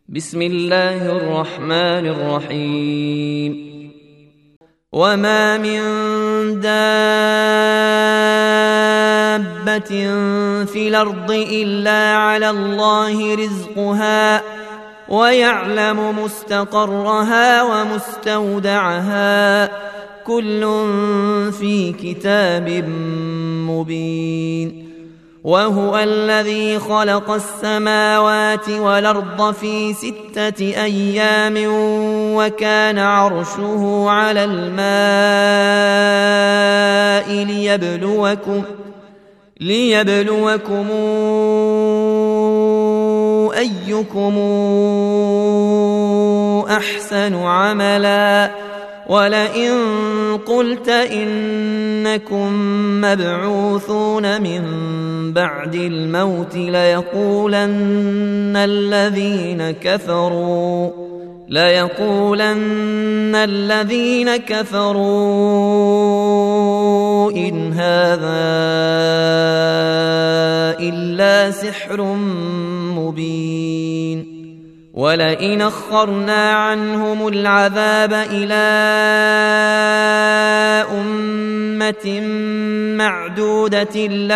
بسم الله الرحمن الرحيم. وما من دابة في الأرض إلا على الله رزقها ويعلم مستقرها ومستودعها كل في كتاب مبين. وهو الذي خلق السماوات والأرض في 6 أيام وكان عرشه على الماء ليبلوكم أيكم أحسن عملا. ولئن قلت إنكم مبعوثون من بعد الموت ليقولن الذين كفروا إن هذا إلا سحر مبين. ولئن أخرنا عنهم العذاب إلى أمة معدودة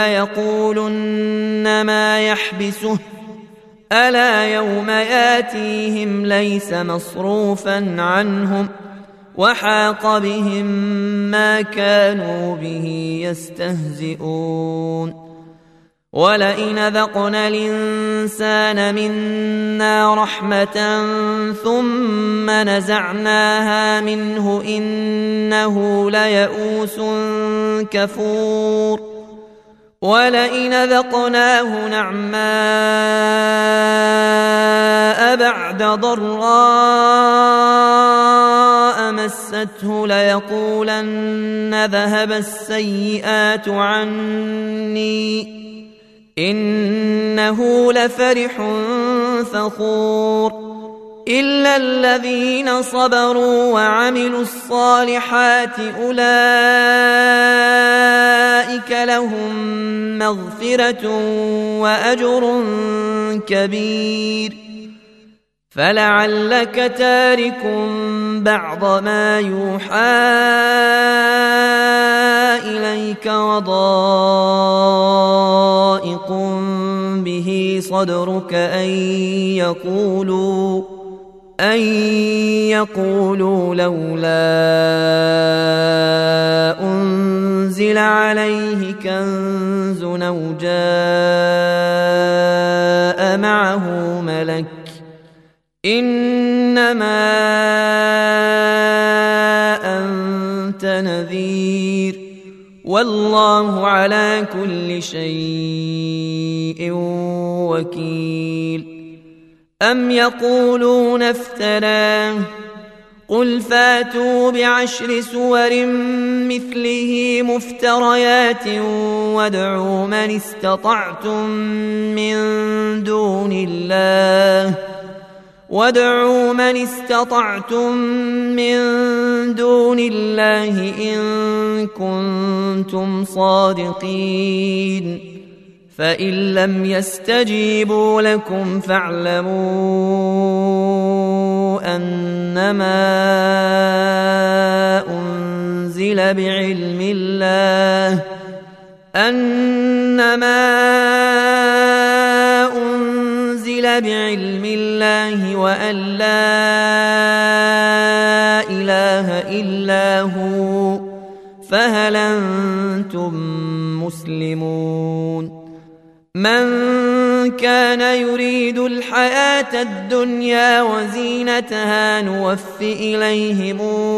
ليقولن ما يحبسه ألا يوم ياتيهم ليس مصروفا عنهم وحاق بهم ما كانوا به يستهزئون. ولئن ذقنا الإنسان منا رحمة ثم نزعناها منه إنه ليئوس كفور. ولئن ذقناه نعماء بعد ضراء مسته ليقولن ذهب السيئات عني إنه لفرح فخور. إلا الذين صبروا وعملوا الصالحات أولئك لهم مغفرة وأجر كبير. فلعلك تارك بعض ما يوحى إليك وضائق به صدرك أن يقولوا لولا أنزل عليه كنز أو جاء معه ملك إنما أنت نذير والله على كل شيء وكيل. أم يقولون افتراه قل فاتوا ب10 سور مثله مفتريات وادعوا من استطعتم من دون الله إن كنتم صادقين. فإن لم يستجيبوا لكم فاعلموا أنما أنزل بعلم الله وأن لا إله إلا هو فهل أنتم مسلمون. من كان يريد الحياة الدنيا وزينتها نوفي إليهم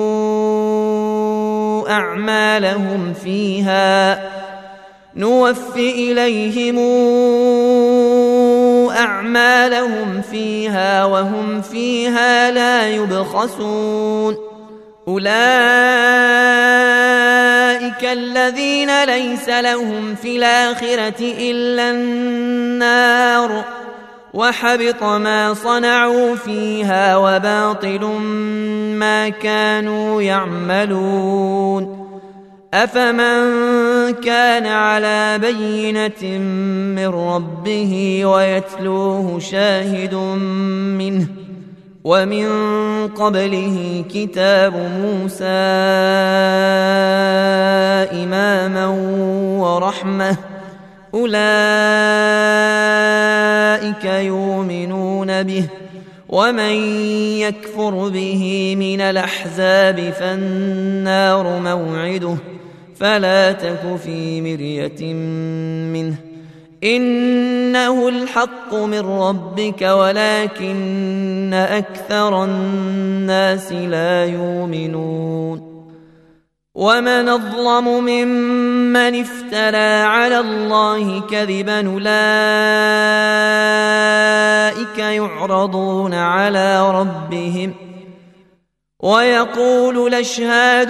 أعمالهم فيها وهم فيها لا يبخسون. أولئك الذين ليس لهم في الآخرة إلا النار وحبط ما صنعوا فيها وباطل ما كانوا يعملون. أفمن كان على بينة من ربه ويتلوه شاهد منه ومن قبله كتاب موسى إماما ورحمة أولئك يؤمنون به ومن يكفر به من الأحزاب فالنار موعده فلا تك في مرية منه إنه الحق من ربك ولكن أكثر الناس لا يؤمنون ومن أظلم ممن افترى على الله كذبا أولئك يعرضون على ربهم ويقول الأشهاد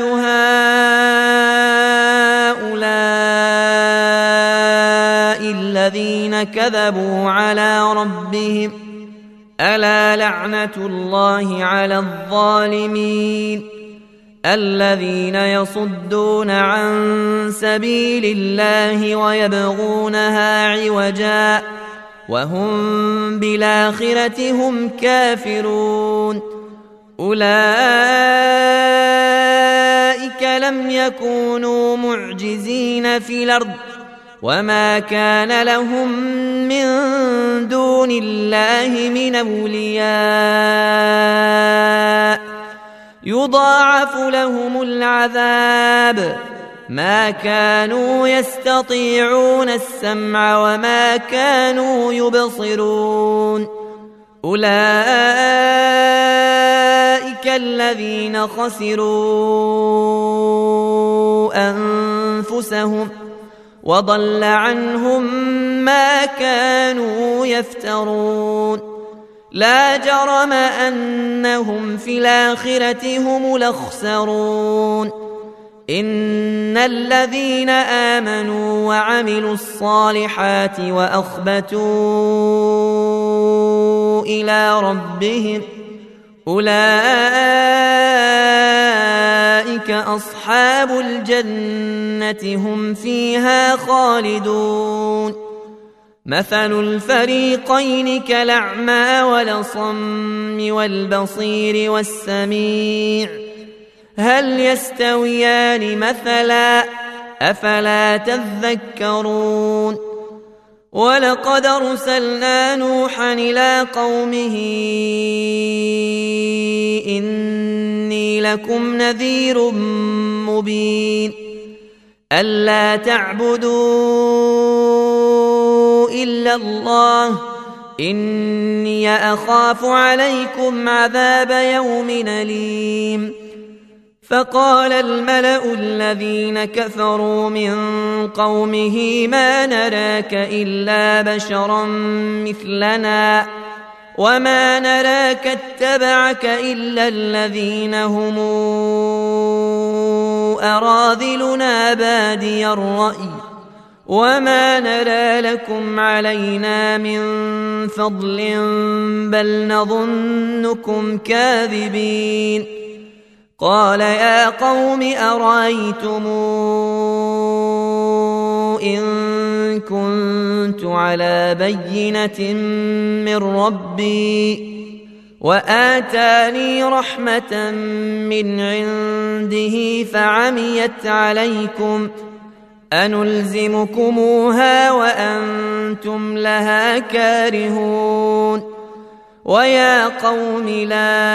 هؤلاء الذين كذبوا على ربهم ألا لعنة الله على الظالمين الذين يصدون عن سبيل الله ويبغونها عوجا وهم بالآخرة هم كافرون أولئك لم يكونوا معجزين في الأرض وما كان لهم من دون الله من أولياء يضاعف لهم العذاب ما كانوا يستطيعون السمع وما كانوا يبصرون أولئك الذين خسروا أنفسهم وضل عنهم ما كانوا يفترون لا جرم أنهم في الآخرة هم الأخسرون إن الذين آمنوا وعملوا الصالحات وأخبتوا إلى ربهم أولئك أصحاب الجنة هم فيها خالدون مثل الفريقين كالأعمى والأصم والبصير والسميع هل يستويان مثلا أفلا تذكرون ولقد أرسلنا نوحا إلى قومه إني لكم نذير مبين ألا تعبدوا إلا الله إني أخاف عليكم عذاب يوم أليم فقال الملأ الذين كفروا من قومه ما نراك إلا بشرا مثلنا وما نراك اتبعك إلا الذين هم أراذلنا بادي الرأي وما نرى لكم علينا من فضل بل نظنكم كاذبين قال يا قوم أرأيتم إن كنت على بينة من ربي وآتاني رحمة من عنده فعميت عليكم أنلزمكموها وأنتم لها كارهون ويا قوم لا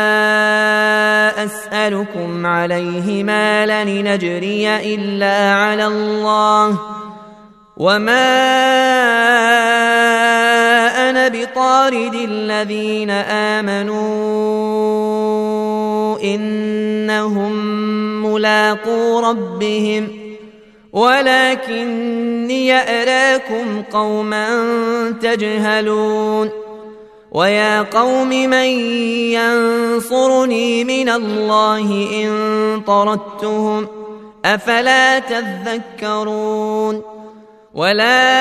أسألكم عليه مالا لنجري إلا على الله وما أنا بطارد الذين آمنوا إنهم ملاقو ربهم ولكني أراكم قوما تجهلون ويا قوم من ينصرني من الله إن طردتهم أفلا تذكرون ولا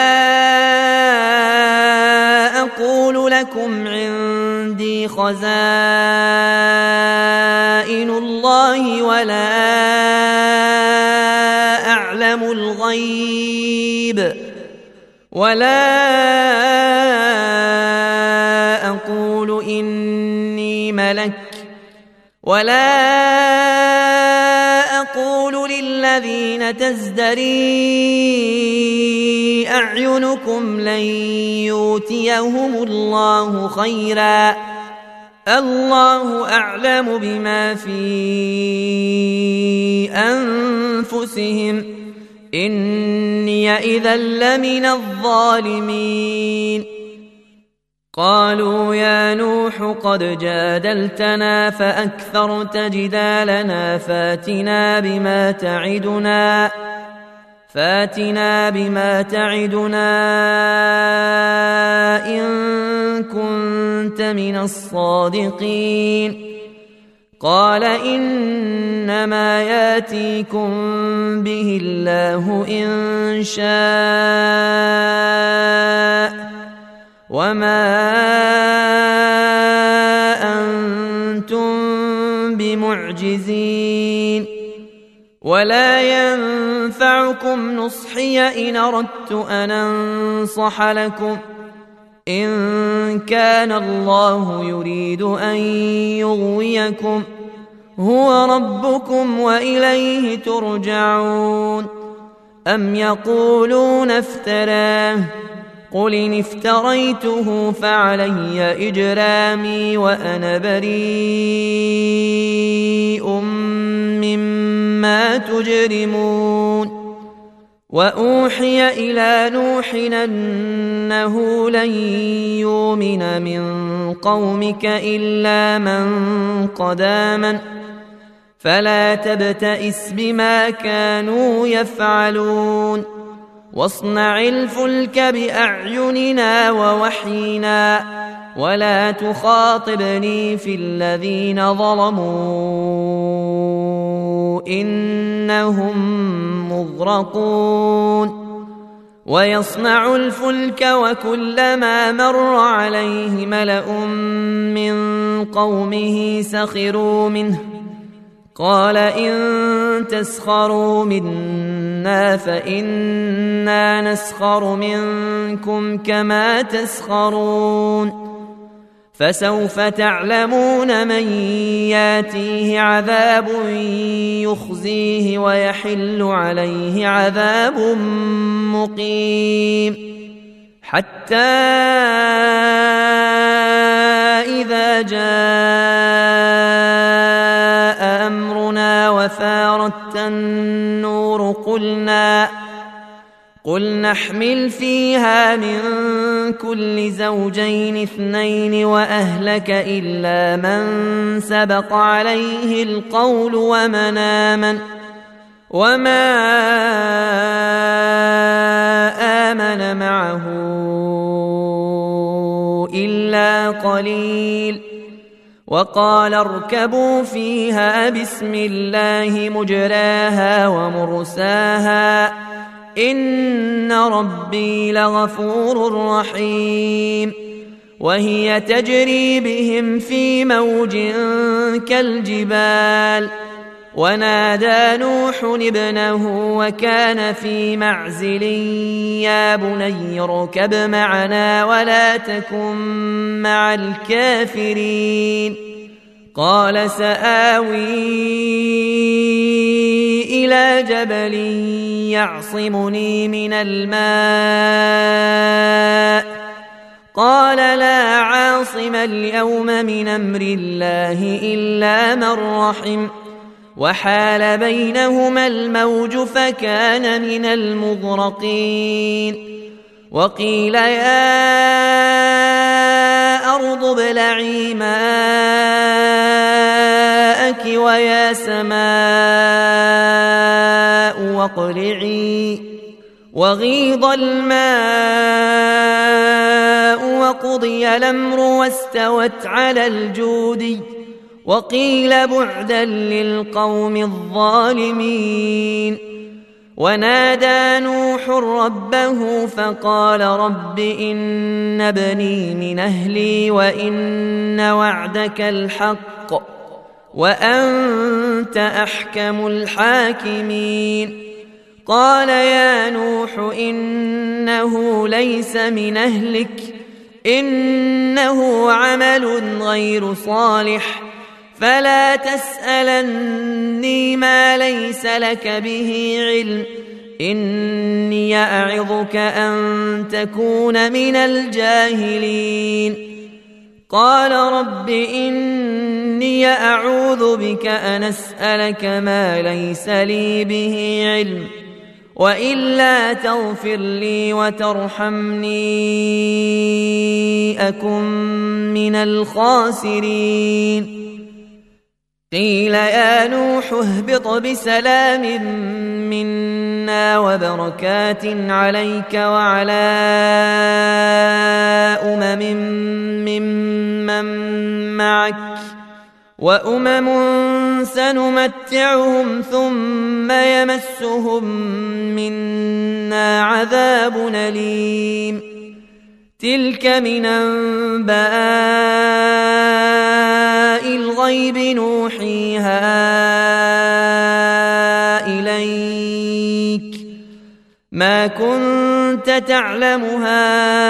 أقول لكم عندي خزائن الله ولا الغيب ولا أقول إني ملك ولا أقول للذين تزدري أعينكم لن يؤتيهم الله خيرا الله أعلم بما في أنفسهم إني إذا لمن الظالمين قالوا يا نوح قد جادلتنا فأكثرت جدالنا فاتنا بما تعدنا إن كنت من الصادقين قال إنما ياتيكم به الله إن شاء وما أنتم بمعجزين ولا ينفعكم نصحي إن أردت أن أنصح لكم إن كان الله يريد أن يغويكم هو ربكم وإليه ترجعون أم يقولون افتراه قل إن افتريته فعلي إجرامي وأنا بريء مما تجرمون وأوحي إلى نوح أنه لن يؤمن من قومك إلا من قد آمن فلا تبتئس بما كانوا يفعلون واصنع الفلك بأعيننا ووحينا ولا تخاطبني في الذين ظلموا إنهم مغرقون ويصنع الفلك وكلما مر عليه ملأ من قومه سخروا منه قال إن تسخروا منا فإنا نسخر منكم كما تسخرون فسوف تعلمون من ياتيه عذاب يخزيه ويحل عليه عذاب مقيم حتى إذا جاء أمرنا وفارت النور قل نحمل فيها من كل زوجين اثنين وأهلك إلا من سبق عليه القول ومن آمن وما آمن معه إلا قليل وقال اركبوا فيها بسم الله مجراها ومرساها إن ربي لغفور رحيم وهي تجري بهم في موج كالجبال ونادى نوح ابنه وكان في معزل يا بني اركب معنا ولا تكن مع الكافرين قال سآوي إلى جبل يعصمني من الماء قال لا عاصم اليوم من أمر الله إلا من رحم وحال بينهما الموج فكان من المغرقين وقيل يا أرض ابلعي ماءك ويا سماء واقلعي وغيض الماء وقضي الأمر واستوت على الجودي وقيل بعدا للقوم الظالمين ونادى نوح ربه فقال رب إن ابني من أهلي وإن وعدك الحق وأنت أحكم الحاكمين قال يا نوح إنه ليس من أهلك إنه عمل غير صالح فلا تسألني ما ليس لك به علم إني أعظك أن تكون من الجاهلين قال رب إني أعوذ بك أن أسألك ما ليس لي به علم وإلا تغفر لي وترحمني أكن من الخاسرين قيل يا نوح اهبط بسلام منا وبركات عليك وعلى ممن معك وأمم سنمتعهم ثم يمسهم منا عذاب أليم تلك من أنباء الغيب نوحيها إليك ما كنت تعلمها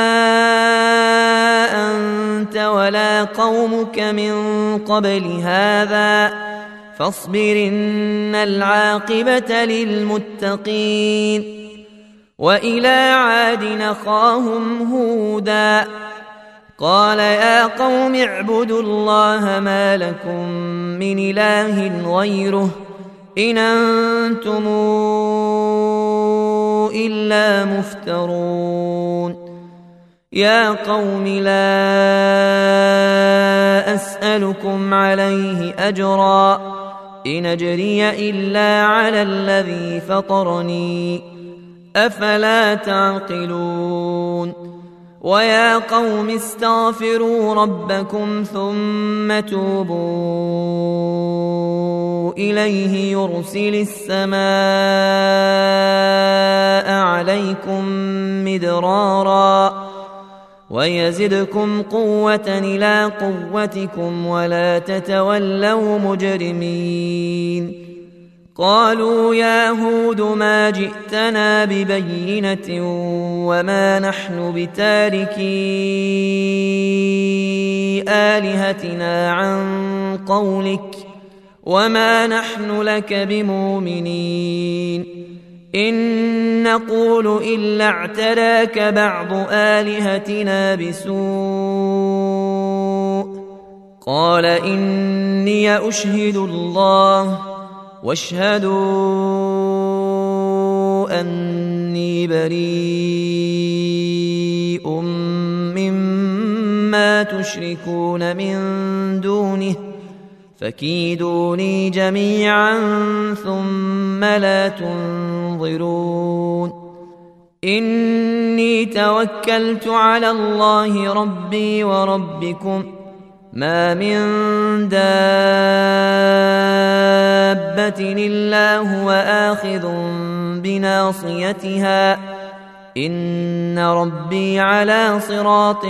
أنت ولا قومك من قبل هذا فاصبر إن العاقبة للمتقين وإلى عاد أخاهم هودا قال يا قوم اعبدوا الله ما لكم من إله غيره إن أنتم إلا مفترون يا قوم لا أسألكم عليه أجرا إن أجري إلا على الذي فطرني أفلا تعقلون ويا قوم استغفروا ربكم ثم توبوا إليه يرسل السماء عليكم مدرارا ويزدكم قوة إلى قوتكم ولا تتولوا مجرمين قالوا يا هود ما جئتنا ببينة وما نحن بتاركي آلهتنا عن قولك وما نحن لك بمؤمنين إن نقول إلا اعتراك بعض آلهتنا بسوء قال إني أشهد الله واشهدوا أني بريء مما تشركون من دونه فكيدوني جميعا ثم لا تنظرون إني توكلت على الله ربي وربكم ما من دابة إلا هو آخذ بناصيتها إن ربي على صراط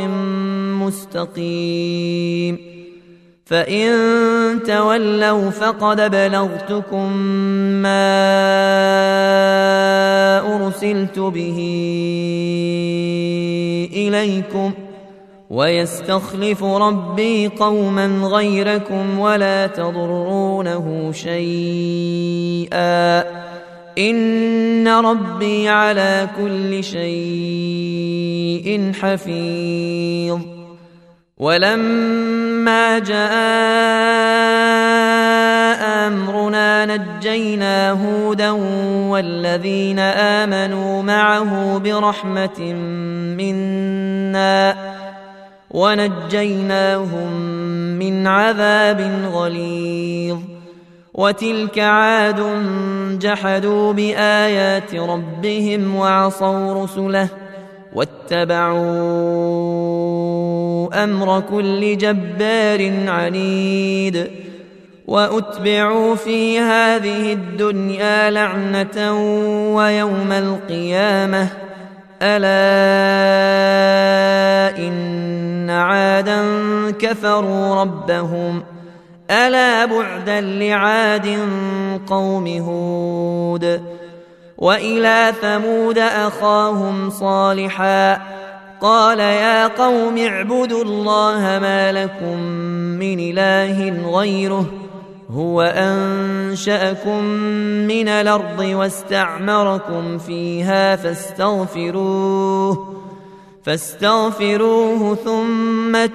مستقيم فإن تولوا فقد بلغتكم ما أرسلت به إليكم ويستخلف ربي قوما غيركم ولا تضرونه شيئا إن ربي على كل شيء حفيظ ولما جاء أمرنا نجينا هودا والذين آمنوا معه برحمة منا ونجيناهم من عذاب غليظ وتلك عاد جحدوا بآيات ربهم وعصوا رسله واتبعوا أمر كل جبار عنيد وأتبعوا في هذه الدنيا لعنة ويوم القيامة ألا إن عادا كفروا ربهم ألا بعدا لعاد قوم هود وإلى ثمود أخاهم صالحا قال يا قوم اعبدوا الله ما لكم من إله غيره هو أنشأكم من الأرض واستعمركم فيها فاستغفروه ثم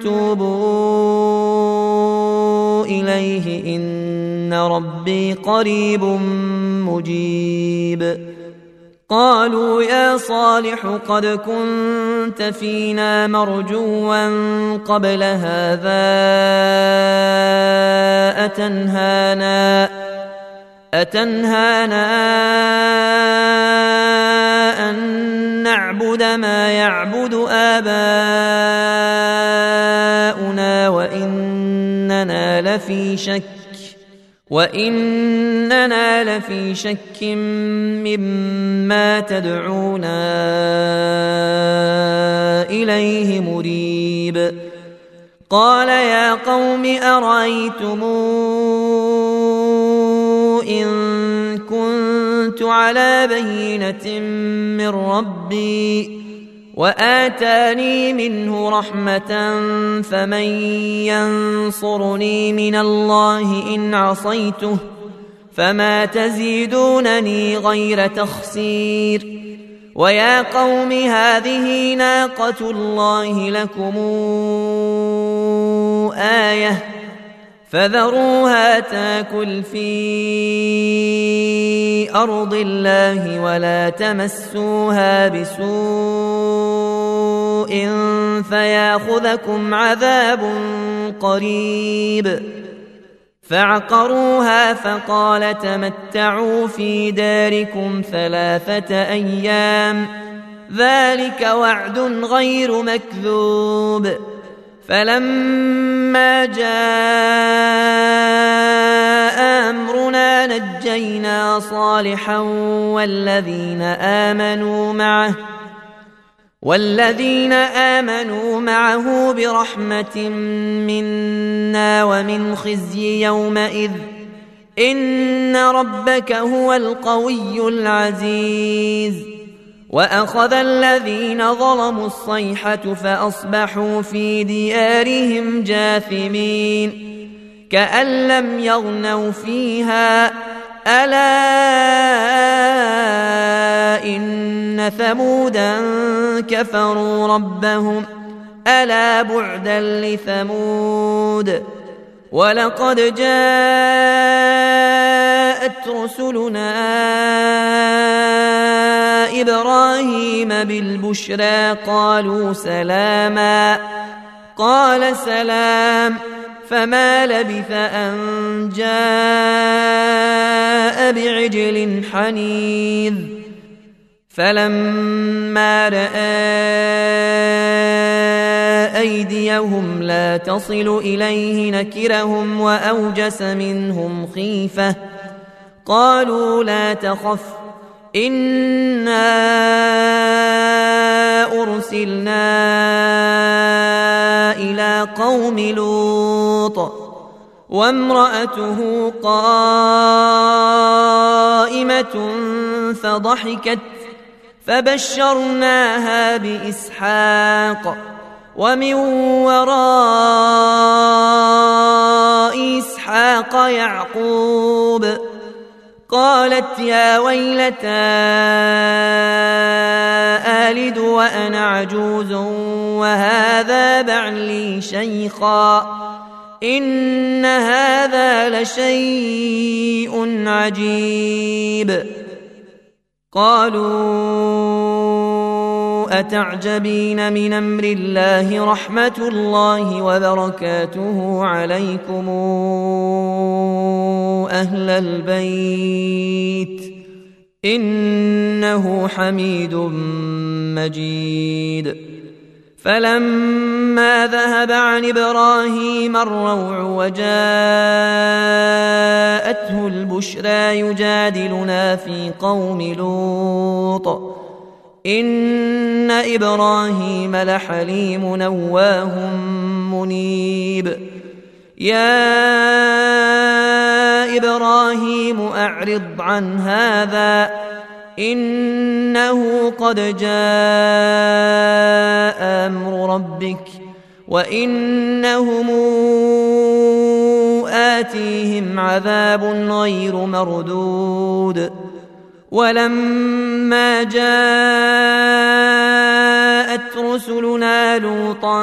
توبوا إليه إن ربي قريب مجيب. قالوا يا صالح قد كنت فينا مرجوا قبل هذا أتنهانا أن نعبد ما يعبد آباؤنا وإننا لفي شك مما تدعونا إليه مريب. قال يا قوم أرأيتم إن كنت على بينة من ربي وآتاني منه رحمة فمن ينصرني من الله إن عصيته فما تزيدونني غير تخسير. ويا قوم هذه ناقة الله لكم آية فذروها تاكل في أرض الله ولا تمسوها بسوء فياخذكم عذاب قريب. فعقروها فقال تمتعوا في داركم 3 أيام ذلك وعد غير مكذوب. فلما جاء أمرنا نجينا صالحا والذين آمنوا معه برحمة منا ومن خزي يومئذ إن ربك هو القوي العزيز. وأخذ الذين ظلموا الصيحة فأصبحوا في ديارهم جاثمين كأن لم يغنوا فيها ألا إن ثمودا كفروا ربهم ألا بعدا لثمود. ولقد جاءت رسلنا إبراهيم بالبشرى قالوا سلاما قال سلام فما لبث أن جاء بعجل حنيذ. فلما رأى أيديهم لا تصل إليه نكرهم وأوجس منهم خيفة قالوا لا تخف إنا أرسلنا إلى قوم لوط وامرأته قائمة فضحكت فبشرناها بإسحاق ومن وراء إسحاق يعقوب. قالت يا ويلتى آلد وأنا عجوز وهذا بعلي شيخا إن هذا لشيء عجيب. قالوا أتعجبين من أمر الله رحمة الله وبركاته عليكم أهل البيت إنه حميد مجيد. فلما ذهب عن إبراهيم الروع وجاءته البشرى يجادلنا في قوم لوط إن إبراهيم لحليم نواه منيب. يا إبراهيم أعرض عن هذا إنه قد جاء أمر ربك وإنهم آتيهم عذاب غير مردود ولما جاءت رسلنا لوطا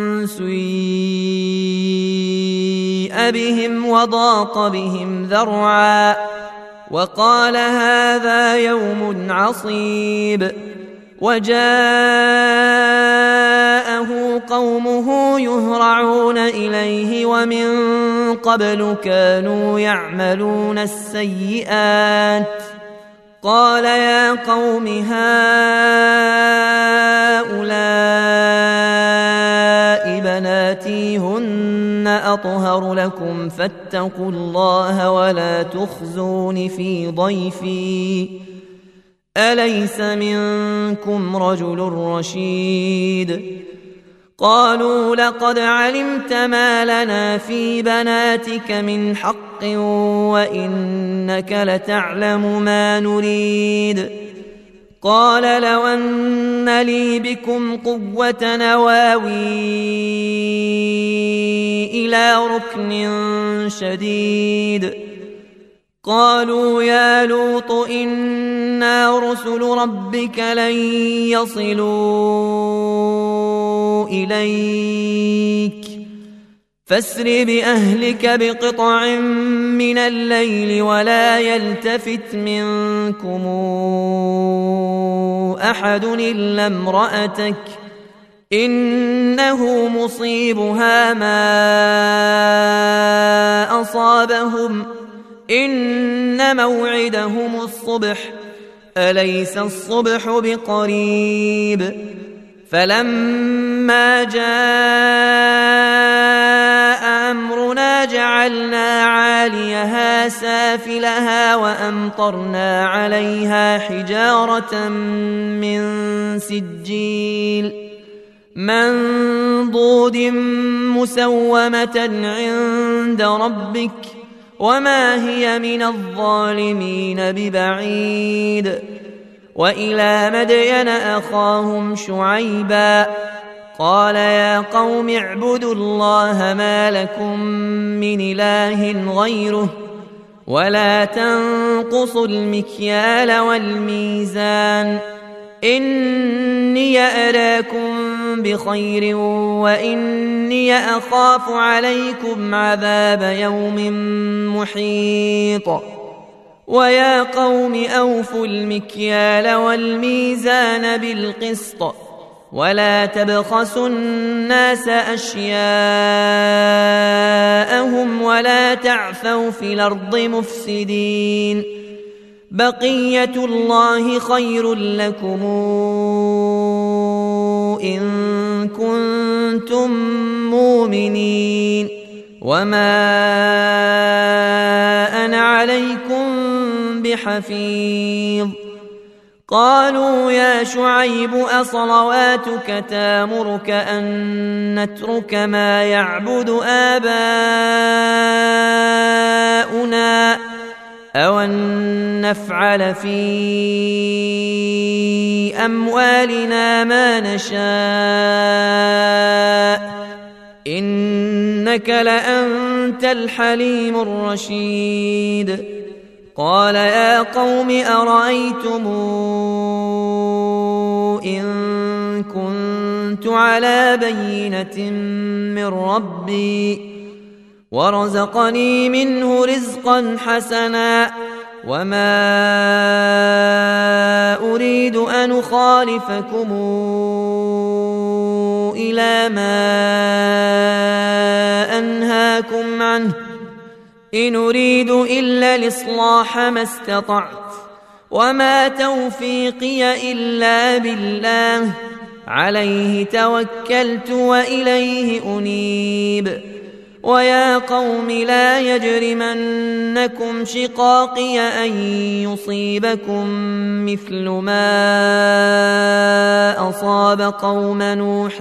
سيء بهم وضاق بهم ذرعا وقال هذا يوم عصيب وجاءه قومه يهرعون إليه ومن قبل كانوا يعملون السيئات قال يا قوم هؤلاء بناتي هن أطهر لكم فاتقوا الله ولا تخزون في ضيفي أليس منكم رجل رشيد قالوا لقد علمت ما لنا في بناتك من حق وإنك لتعلم ما نريد قال لو أن لي بكم قوة نواوي إلى ركن شديد قالوا يا لوط إنا رسل ربك لن يصلوا إليك فاسر بأهلك بقطع من الليل ولا يلتفت منكم أحد إلا امرأتك إنه مصيبها ما أصابهم إن موعدهم الصبح أليس الصبح بقريب فلما جاء أمرنا جعلنا عاليها سافلها وأمطرنا عليها حجارة من سجيل منضود مسومة عند ربك وما هي من الظالمين ببعيد وإلى مدين أخاهم شعيبا قال يا قوم اعبدوا الله ما لكم من إله غيره ولا تنقصوا المكيال والميزان إني أراكم بخير وإني أخاف عليكم عذاب يوم محيط ويا قوم أوفوا المكيال والميزان بالقسط ولا تبخسوا الناس أشياءهم ولا تعثوا في الأرض مفسدين بقية الله خير لكم إن كنتم مؤمنين وما أنا عليكم بحفيظ قالوا يا شعيب أصلواتك تامرك أن نترك ما يعبد آباؤنا أو أن نفعل في أموالنا ما نشاء إنك لأنت الحليم الرشيد قال يا قوم أرأيتم إن كنت على بينة من ربي ورزقني منه رزقا حسنا وما أريد أن أخالفكم إلى ما أنهاكم عنه إن أريد إلا الإصلاح ما استطعت وما توفيقي إلا بالله عليه توكلت وإليه أنيب ويا قوم لا يجرمنكم شقاقي أن يصيبكم مثل ما أصاب قوم نوح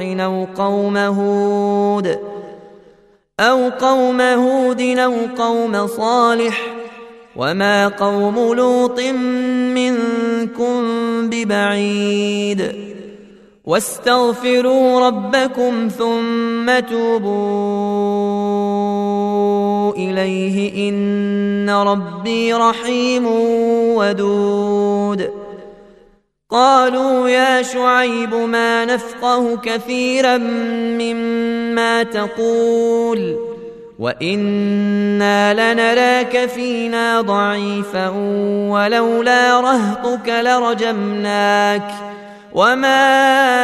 أو قوم هود أو قوم صالح وما قوم لوط منكم ببعيد واستغفروا ربكم ثم توبوا إليه إن ربي رحيم ودود قالوا يا شعيب ما نفقه كثيرا مما تقول وإنا لنراك فينا ضعيفا ولولا رهطك لرجمناك وما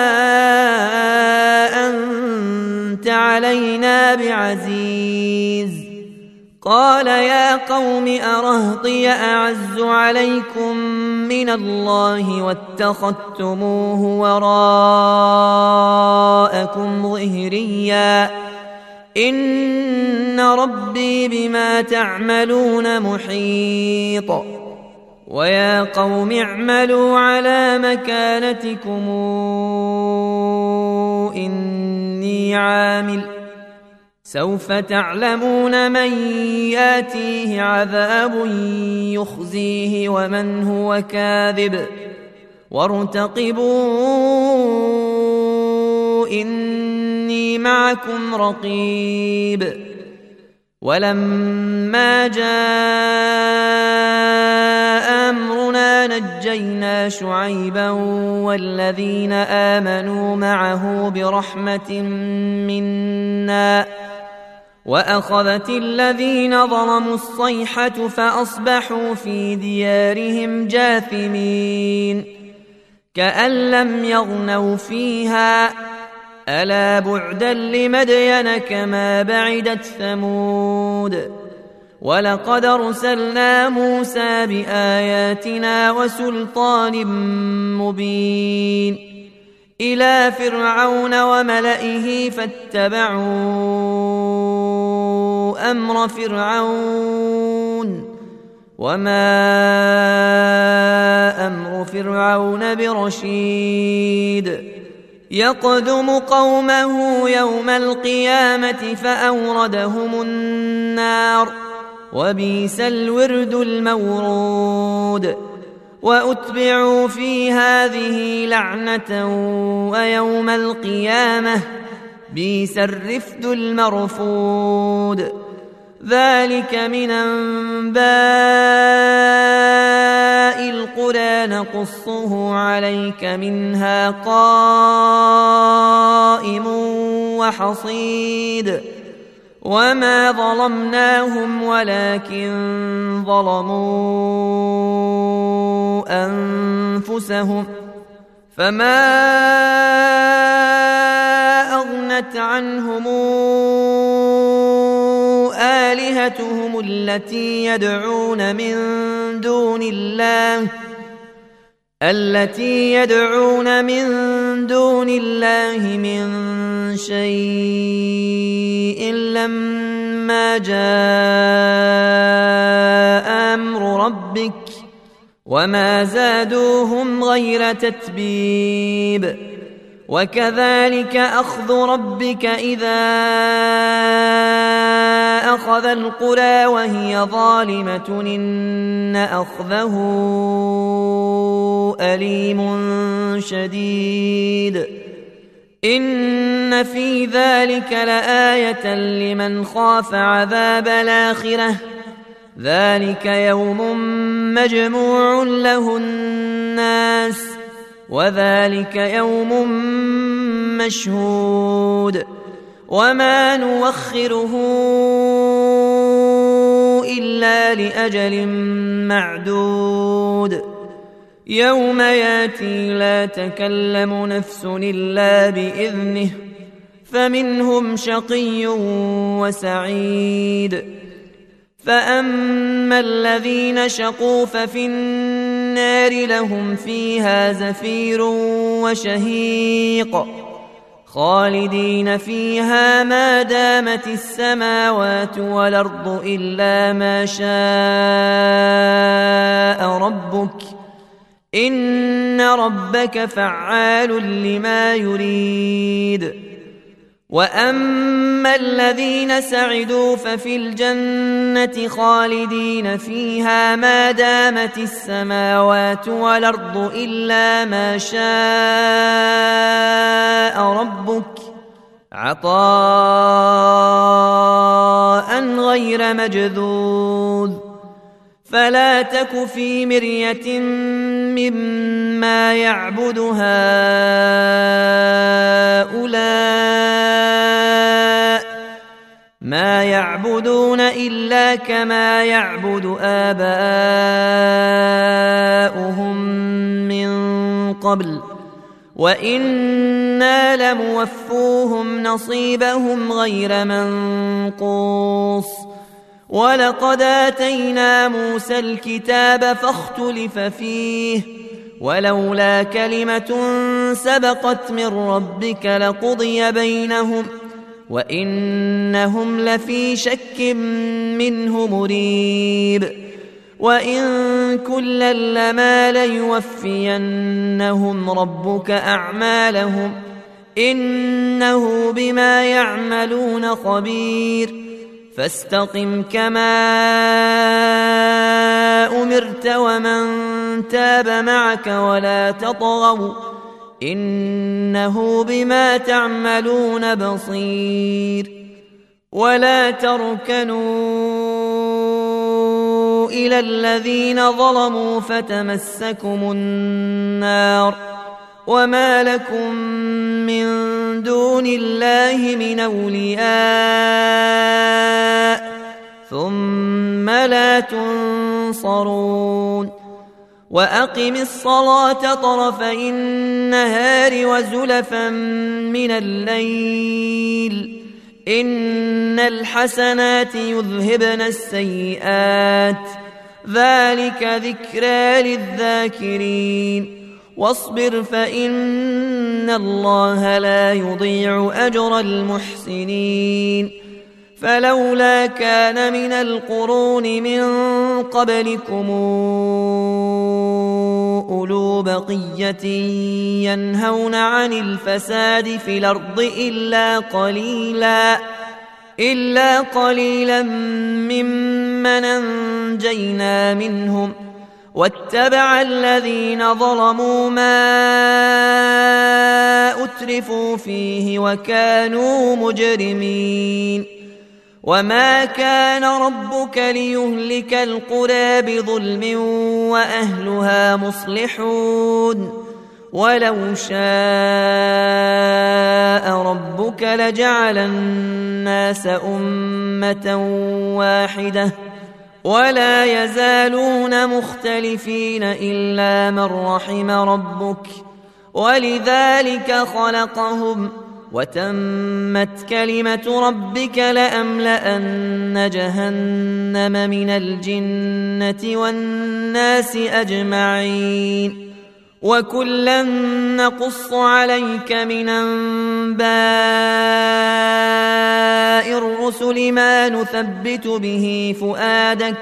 أنت علينا بعزيز قال يا قوم أرهطي أعز عليكم من الله واتخذتموه وراءكم ظهريا إن ربي بما تعملون محيط ويا قوم اعملوا على مكانتكم إني عامل سوف تعلمون من ياتيه عذاب يخزيه ومن هو كاذب وارتقبوا إني معكم رقيب ولما جاء أمرنا نجينا شعيبا والذين آمنوا معه برحمة منا وأخذت الذين ظلموا الصيحة فأصبحوا في ديارهم جاثمين كأن لم يغنوا فيها ألا بعدا لمدين كما بعدت ثمود ولقد أرسلنا موسى بآياتنا وسلطان مبين إلى فرعون وملئه فاتبعوا أمر فرعون وما أمر فرعون برشيد يقدم قومه يوم القيامة فأوردهم النار وبئس الورد المورود وأتبعوا في هذه لعنة ويوم القيامة بئس الرفد المرفود ذلك من أنباء القرى نقصه عليك منها قائم وحصيد وما ظلمناهم ولكن ظلموا أنفسهم فما أغنت عنهم آلهتهم التي يدعون من دون الله من شيء لما جاء أمر ربك وما زادوهم غير تتبيب وكذلك أخذ ربك إذا أخذ القرى وهي ظالمة إن أخذه أليم شديد إن في ذلك لآية لمن خاف عذاب الآخرة ذلك يوم مجموع له الناس وذلك يوم مشهود وما نوخره إلا لأجل معدود يوم ياتي لا تكلم نفس إلا بإذنه فمنهم شقي وسعيد فأما الذين شقوا ففي النار لهم فيها زفير وشهيق خالدين فيها ما دامت السماوات والأرض إلا ما شاء ربك إن ربك فعال لما يريد وأما الذين سعدوا ففي الجنة خالدين فيها ما دامت السماوات والأرض إلا ما شاء ربك عطاء غير مجذوذ فلا تك في مرية مما يعبد هؤلاء ما يعبدون إلا كما يعبد آباؤهم من قبل وإنا لموفوهم نصيبهم غير منقوص ولقد آتينا موسى الكتاب فاختلف فيه ولولا كلمة سبقت من ربك لقضي بينهم وإنهم لفي شك منه مريب وإن كلا لما ليوفينهم ربك أعمالهم إنه بما يعملون خبير فاستقم كما أمرت ومن تاب معك ولا تطغوا إنه بما تعملون بصير ولا تركنوا إلى الذين ظلموا فتمسكم النار وما لكم من دون الله من أولياء ثم لا تنصرون وأقم الصلاة طرفي النهار وزلفا من الليل إن الحسنات يذهبن السيئات ذلك ذكرى للذاكرين واصبر فإن الله لا يضيع أجر المحسنين فلولا كان من القرون من قبلكم أولو بقية ينهون عن الفساد في الأرض إلا قليلا ممن أنجينا منهم واتبع الذين ظلموا ما أترفوا فيه وكانوا مجرمين وما كان ربك ليهلك القرى بظلم وأهلها مصلحون ولو شاء ربك لجعل الناس أمة واحدة ولا يزالون مختلفين إلا من رحم ربك ولذلك خلقهم وتمت كلمة ربك لأملأن جهنم من الجنة والناس أجمعين وكلا نقص عليك من أنباء الرسل ما نثبت به فؤادك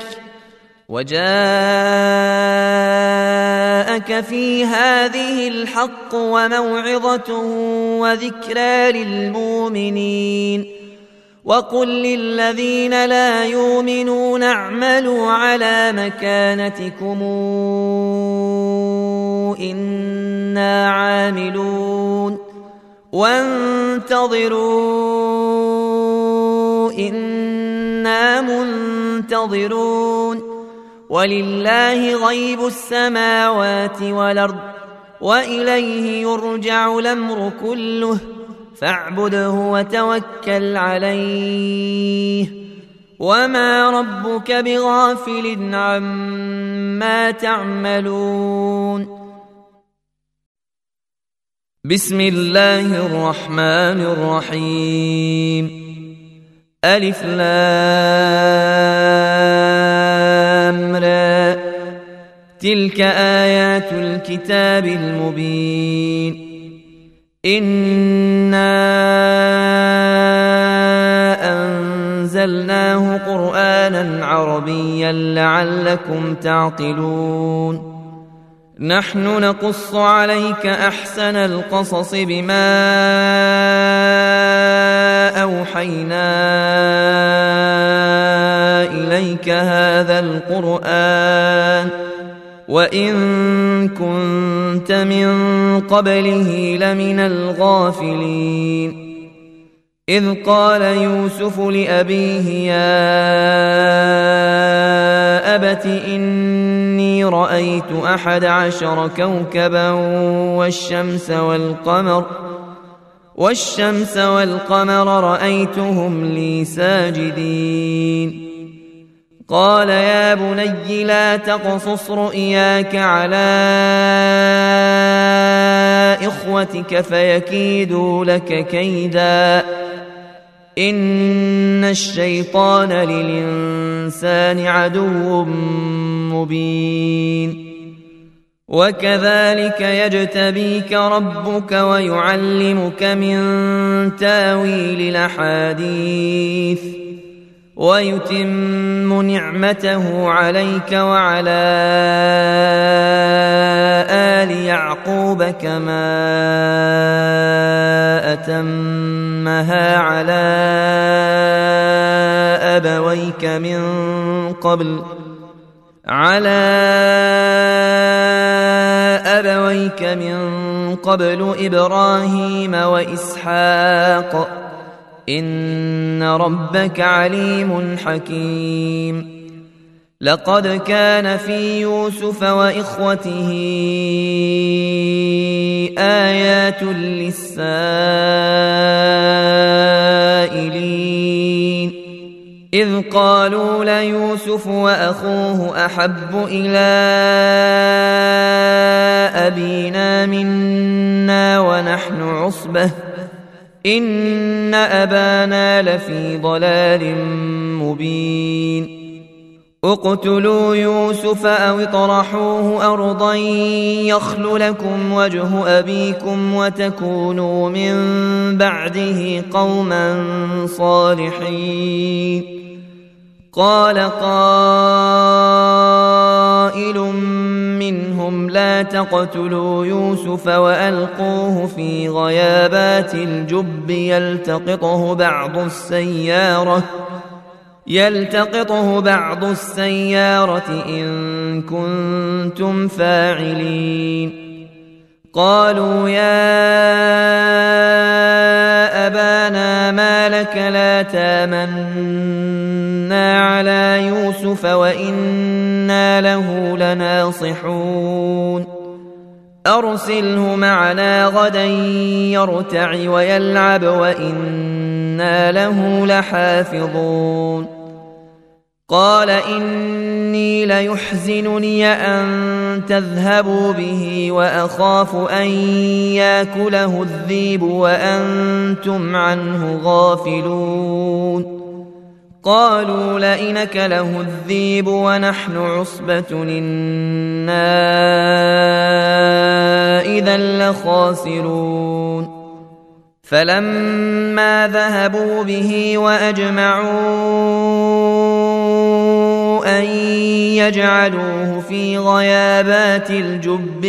وجاءك في هذه الحق وموعظة وذكرى للمؤمنين وقل للذين لا يؤمنون اعملوا على مكانتكم إنا عاملون وانتظروا إنا منتظرون ولله غيب السماوات والأرض وإليه يرجع الأمر كله فاعبده وتوكل عليه وما ربك بغافل عما تعملون بسم الله الرحمن الرحيم ألف لام را تلك آيات الكتاب المبين إنا أنزلناه قرآنا عربيا لعلكم تعقلون نحن نقص عليك أحسن القصص بما أوحينا إليك هذا القرآن وإن كنت من قبله لمن الغافلين إذ قال يوسف لأبيه يا أبت إني رأيت 11 كوكبا والشمس والقمر رأيتهم لي ساجدين قال يا بني لا تقصص رؤياك على إخوتك فيكيدوا لك كيدا إن الشيطان للإنسان عدو مبين وكذلك يجتبيك ربك ويعلمك من تاويل الأحاديث ويتم نعمته عليك وعلى آل يعقوب كما أتمها على أبويك من قبل إبراهيم وإسحاق إن ربك عليم حكيم لقد كان في يوسف وإخوته آيات للسائلين إذ قالوا ليوسف وأخوه أحب إلى أبينا منا ونحن عصبة إن أبانا لفي ضلال مبين اقتلوا يوسف أو اطرحوه أرضا يخل لكم وجه أبيكم وتكونوا من بعده قوما صالحين قال قائل منهم لا تقتلوا يوسف وألقوه في غيابات الجب يلتقطه بعض السيارة إن كنتم فاعلين قالوا يا أبانا ما لك لا تامنا على يوسف وإنا له لناصحون أرسله معنا غدا يرتع ويلعب وإنا له لحافظون قال إني ليحزنني أن تذهبوا به وأخاف أن يأكله الذئب وأنتم عنه غافلون قالوا لئن أكله الذئب ونحن عصبة إنا إذا لخاسرون فلما ذهبوا به وأجمعوا أن يجعلوه في غيابات الجب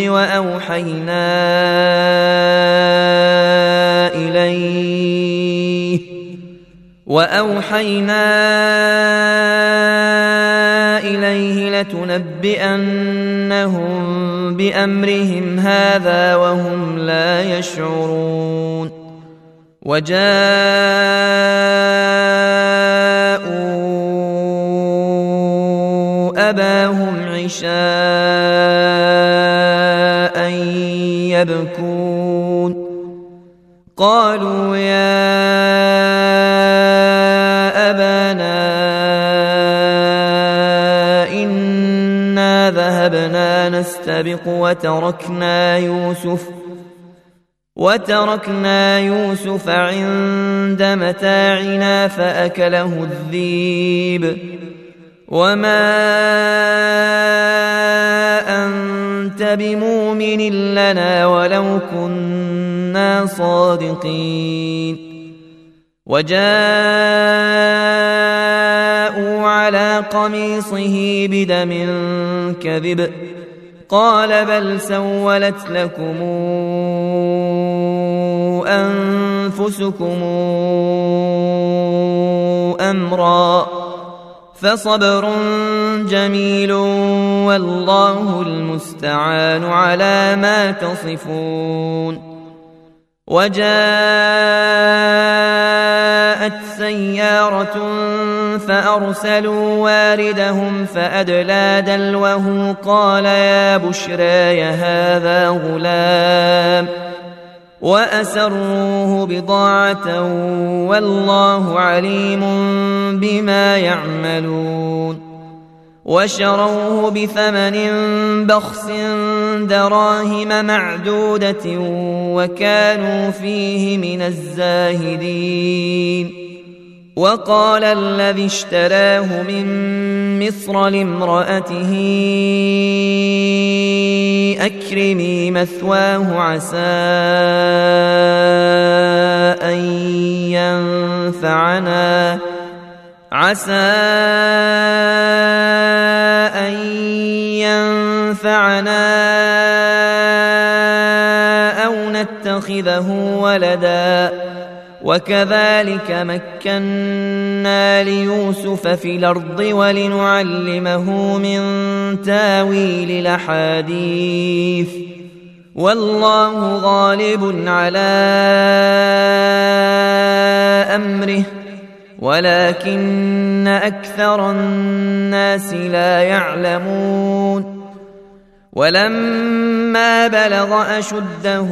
وأوحينا إليه لتنبئنهم بأمرهم هذا وهم لا يشعرون وجاءوا أباهم عشاء يبكون قالوا يا أبانا إنا ذهبنا نستبق وتركنا يوسف عند متاعنا فأكله الذئب وما أنت بمؤمن لنا ولو كنا صادقين وجاءوا على قميصه بدم كذب قال بل سولت لكم أنفسكم أمرا فصبر جميل والله المستعان على ما تصفون. وجاءت سيارة فأرسلوا واردهم فأدلى دلوه قال يا بشرى هذا غلام وأسروه بضاعة والله عليم بما يعملون. وشروه بثمن بخس دراهم معدودة وكانوا فيه من الزاهدين. وقال الذي اشتراه من مصر لامرأته أكرمي مثواه عسى أن ينفعنا أو نتخذه ولدا وكذلك مكنا ليوسف في الأرض ولنعلمه من تاويل الأحاديث والله غالب على أمره ولكن أكثر الناس لا يعلمون. ولما بلغ أشده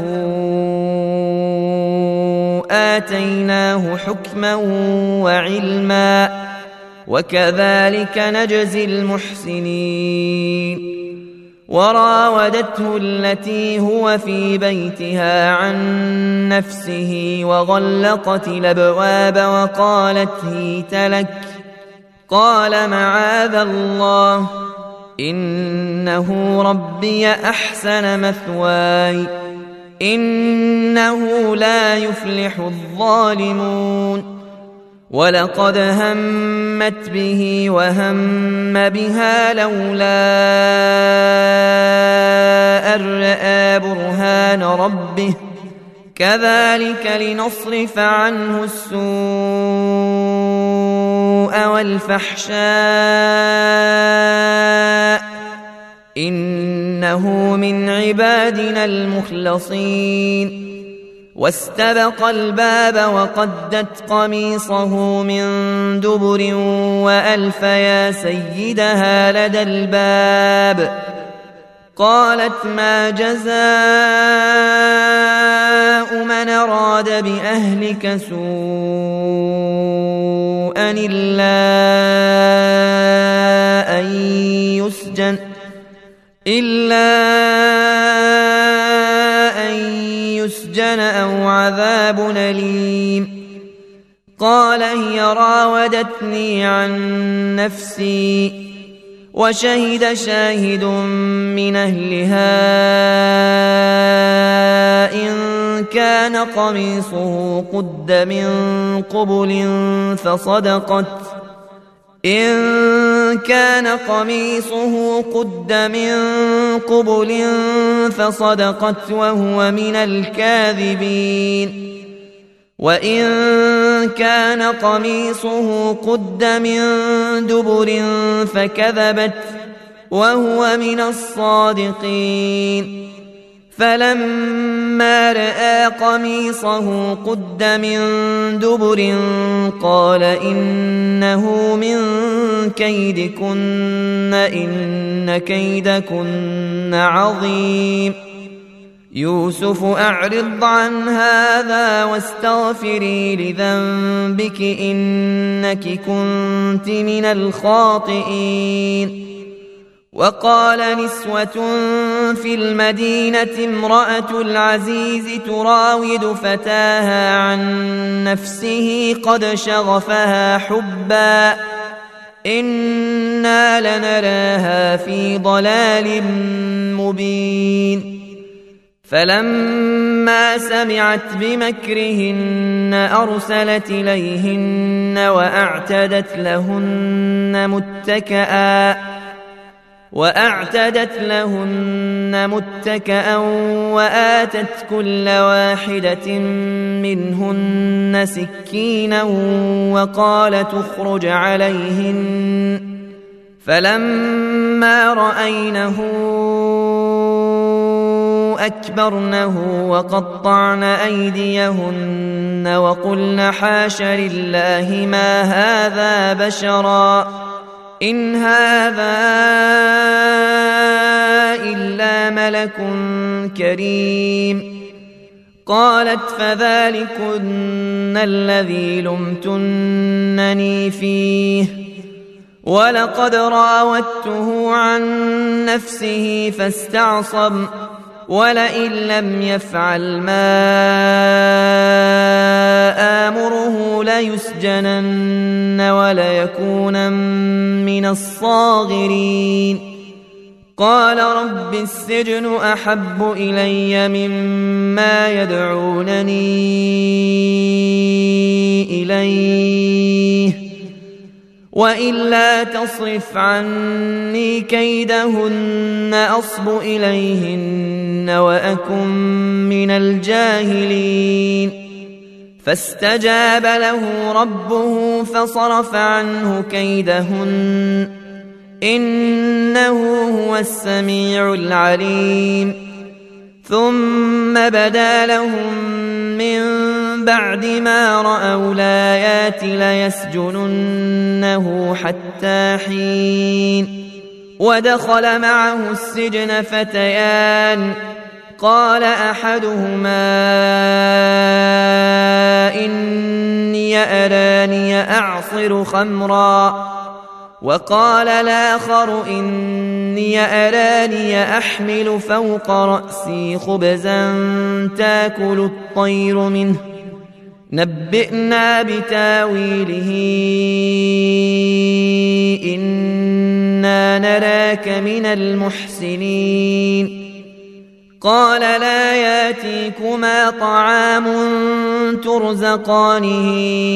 آتيناه حكما وعلما وكذلك نجزي المحسنين. وراودته التي هو في بيتها عن نفسه وغلقت الأبواب وقالت هيت لك قال معاذ الله إنه ربي أحسن مثواي إنه لا يفلح الظالمون. ولقد همت به وهم بها لولا أن رأى برهان ربه كذلك لنصرف عنه السوء والفحشاء إنه من عبادنا المخلصين. واستبق الباب وقدت قميصه من دبر وألف يا سيدها لدى الباب قالت ما جزاء من أراد بأهلك سوءا إلا أن يسجن أو عذاب أليم. قال هي راودتني عن نفسي وشهد شاهد من أهلها إن كان قميصه قد من قبل فصدقت وهو من الكاذبين وإن كان قميصه قد من دبر فكذبت وهو من الصادقين. فلما رأى قميصه قد من دبر قال إنه من كيدكن إن كيدكن عظيم. يوسف أعرض عن هذا واستغفري لذنبك إنك كنت من الخاطئين. وقال نسوة في المدينة امرأة العزيز تراود فتاها عن نفسه قد شغفها حبا إنا لنراها في ضلال مبين. فلما سمعت بمكرهن أرسلت إليهن وأعتدت لهن وأعتدت لهن متكئا وآتت كل واحدة منهن سكينا وقالت اخرج عليهن فلما رأينه أكبرنه وقطعن أيديهن وقلن حاش لله ما هذا بشرا إن هذا إلا ملك كريم قالت فذلكن الذي لمتنني فيه ولقد راودته عن نفسه فاستعصم ولئن لم يفعل ما آمره ليسجنن وليكونن من الصاغرين قال رب السجن أحب إلي مما يدعونني إليه وإلا تصرف عني كيدهن أصب إليهن وأكن من الجاهلين فاستجاب له ربه فصرف عنه كيدهن إنه هو السميع العليم ثم بدا لهم من بعد ما رأوا الآيات ليسجننه حتى حين ودخل معه السجن فتيان قال أحدهما إني أراني أعصر خمرا وقال الآخر إني أراني أحمل فوق رأسي خبزا تاكل الطير منه نبئنا بتاويله إنا نراك من المحسنين قال لا ياتيكما طعام ترزقانه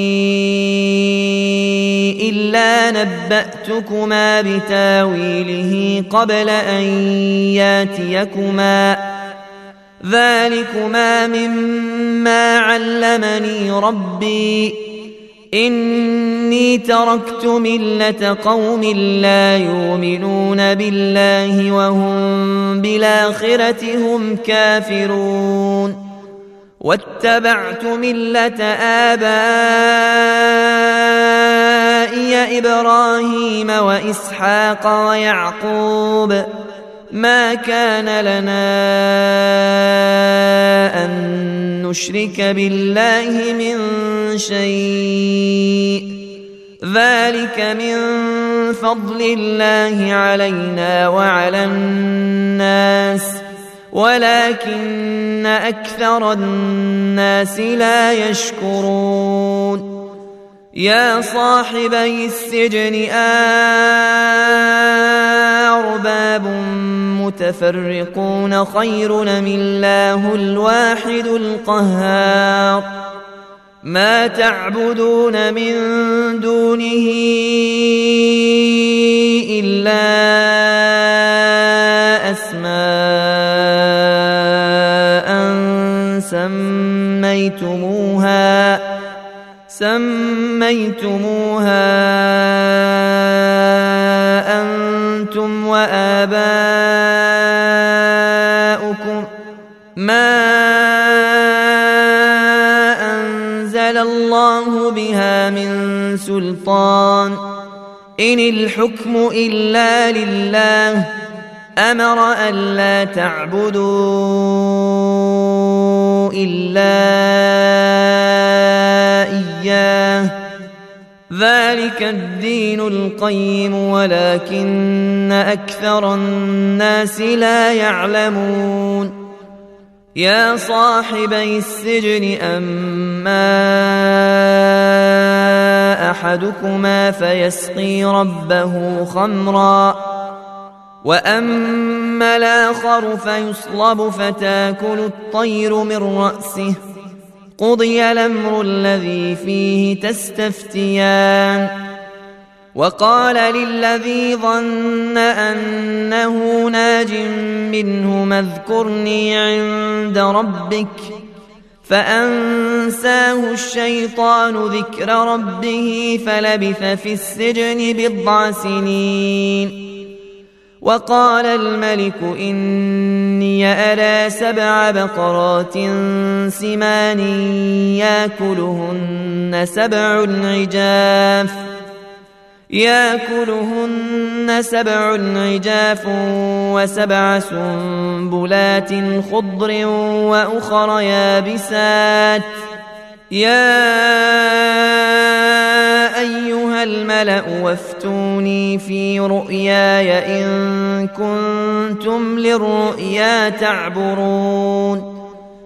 إلا نبأتكما بتاويله قبل أن ياتيكما ذلكما مما علمني ربي إني تركت ملة قوم لا يؤمنون بالله وهم بالآخرة هم كافرون واتبعت ملة آبائي إبراهيم وإسحاق ويعقوب ما كان لنا أن نشرك بالله من شيء ذلك من فضل الله علينا وعلى الناس ولكن أكثر الناس لا يشكرون يا صاحبي السجن أرباب متفرقون خير من الله الواحد القهار ما تعبدون من دونه إلا أسماء سميتموها أنتم وآباؤكم ما أنزل الله بها من سلطان إن الحكم إلا لله أمر ألا تعبدوا إلا إياه ذلك الدين القيم ولكن أكثر الناس لا يعلمون يا صاحبي السجن أما أحدكما فيسقي ربه خمرا وأما الآخر فيصلب فتاكل الطير من رأسه قضي الأمر الذي فيه تستفتيان وقال للذي ظن أنه ناج منهما اذكرني عند ربك فأنساه الشيطان ذكر ربه فلبث في السجن بضع سنين. وقال الملك إني أرى 7 بقرات سمان يأكلهن 7 عجاف و7 سنبلات خضر وأخر يابسات يا أيها الملأ وافتوني في رؤياي إن كنتم للرؤيا تعبرون.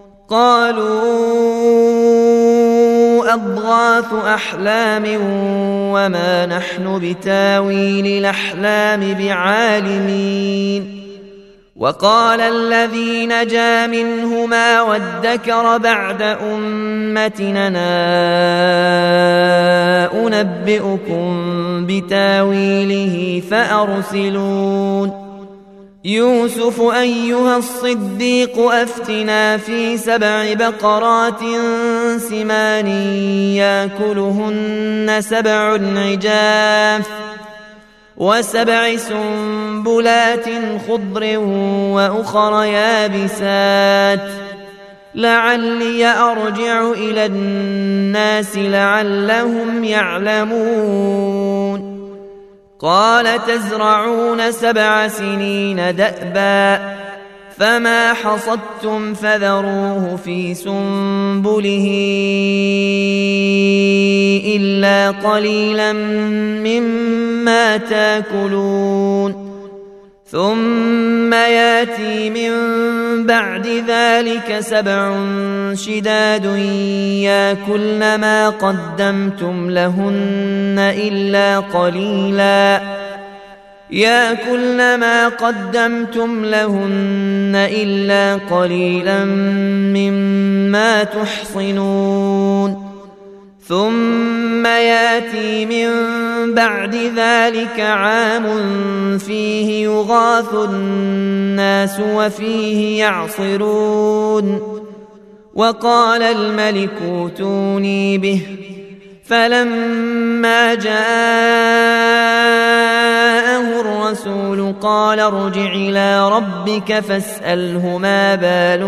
قالوا أضغاث أحلام وما نحن بتاويل الأحلام بعالمين. وقال الذي نجا منهما وادكر بعد أمتنا أنبئكم بتاويله فأرسلون. يوسف أيها الصديق أفتنا في 7 بقرات سمان يأكلهن 7 عجاف و7 سنبلات خضر وأخر يابسات لعلي أرجع إلى الناس لعلهم يعلمون. قال تزرعون 7 سنين دأبا فما حصدتم فذروه في سنبله إلا قليلا مما تاكلون. ثم ياتي من بعد ذلك 7 شداد يأكلن ما قدمتم لهن إلا قليلا مما تحصنون. ثم ياتي من بعد ذلك عام فيه يغاث الناس وفيه يعصرون. وقال الملك ائتوني به فلما جاءه الرسول قال ارجع إلى ربك فاسأله ما بال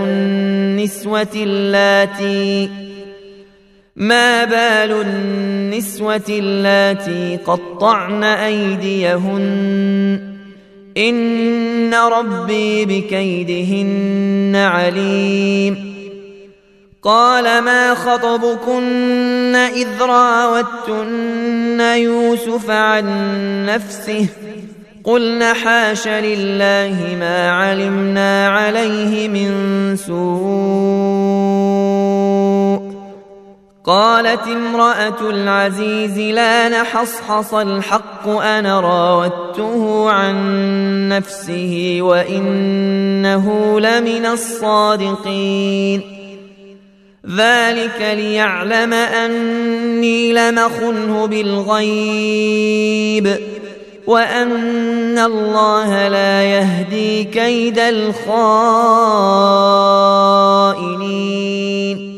النسوة اللاتي قطعن أيديهن إن ربي بكيدهن عليم. قال ما خطبكن إذ راوتن يوسف عن نفسه قلن حاش لله ما علمنا عليه من سوء. قالت امرأة العزيز لا نحصحص الحق أنا راودته عن نفسه وإنه لمن الصادقين. ذلك ليعلم أني لم أخنه بالغيب وأن الله لا يهدي كيد الخائنين.